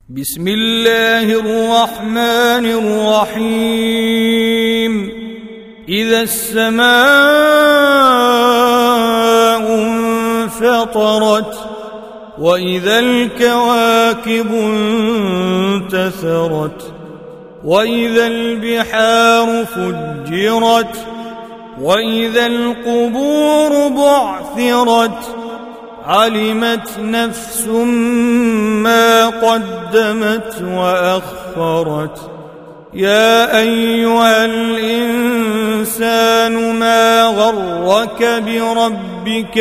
بسم الله الرحمن الرحيم. إذا السماء انفطرت وإذا الكواكب انتثرت وإذا البحار فجرت وإذا القبور بعثرت علمت نفس ما قدمت وأخرت. يا أيها الإنسان ما غرك بربك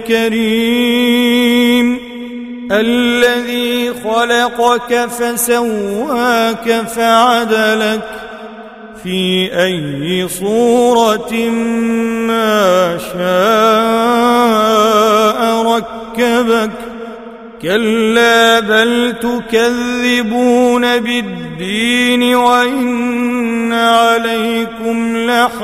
الكريم الذي خلقك فسواك فعدلك في أي صورة ما شاء ركبك. كلا بل تكذبون بالدين وإن عليكم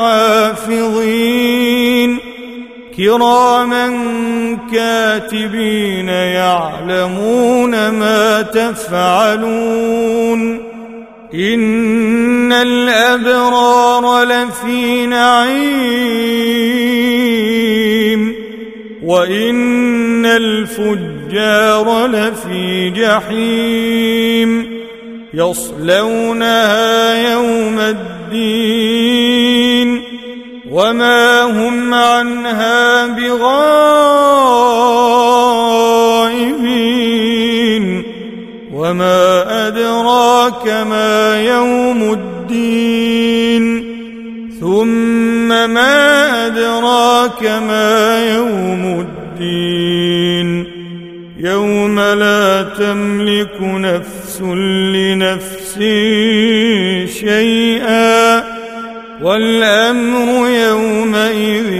لحافظين كراما كاتبين يعلمون ما تفعلون. إن الأبرار لفي نعيم وإن الفجار لفي جحيم يصلونها يوم الدين وما هم عنها بغائبين. وما أدراك ما يوم الدين ثم ما أدراك ما يوم الدين يوم لا تملك نفس لنفس شيئا والأمر يومئذ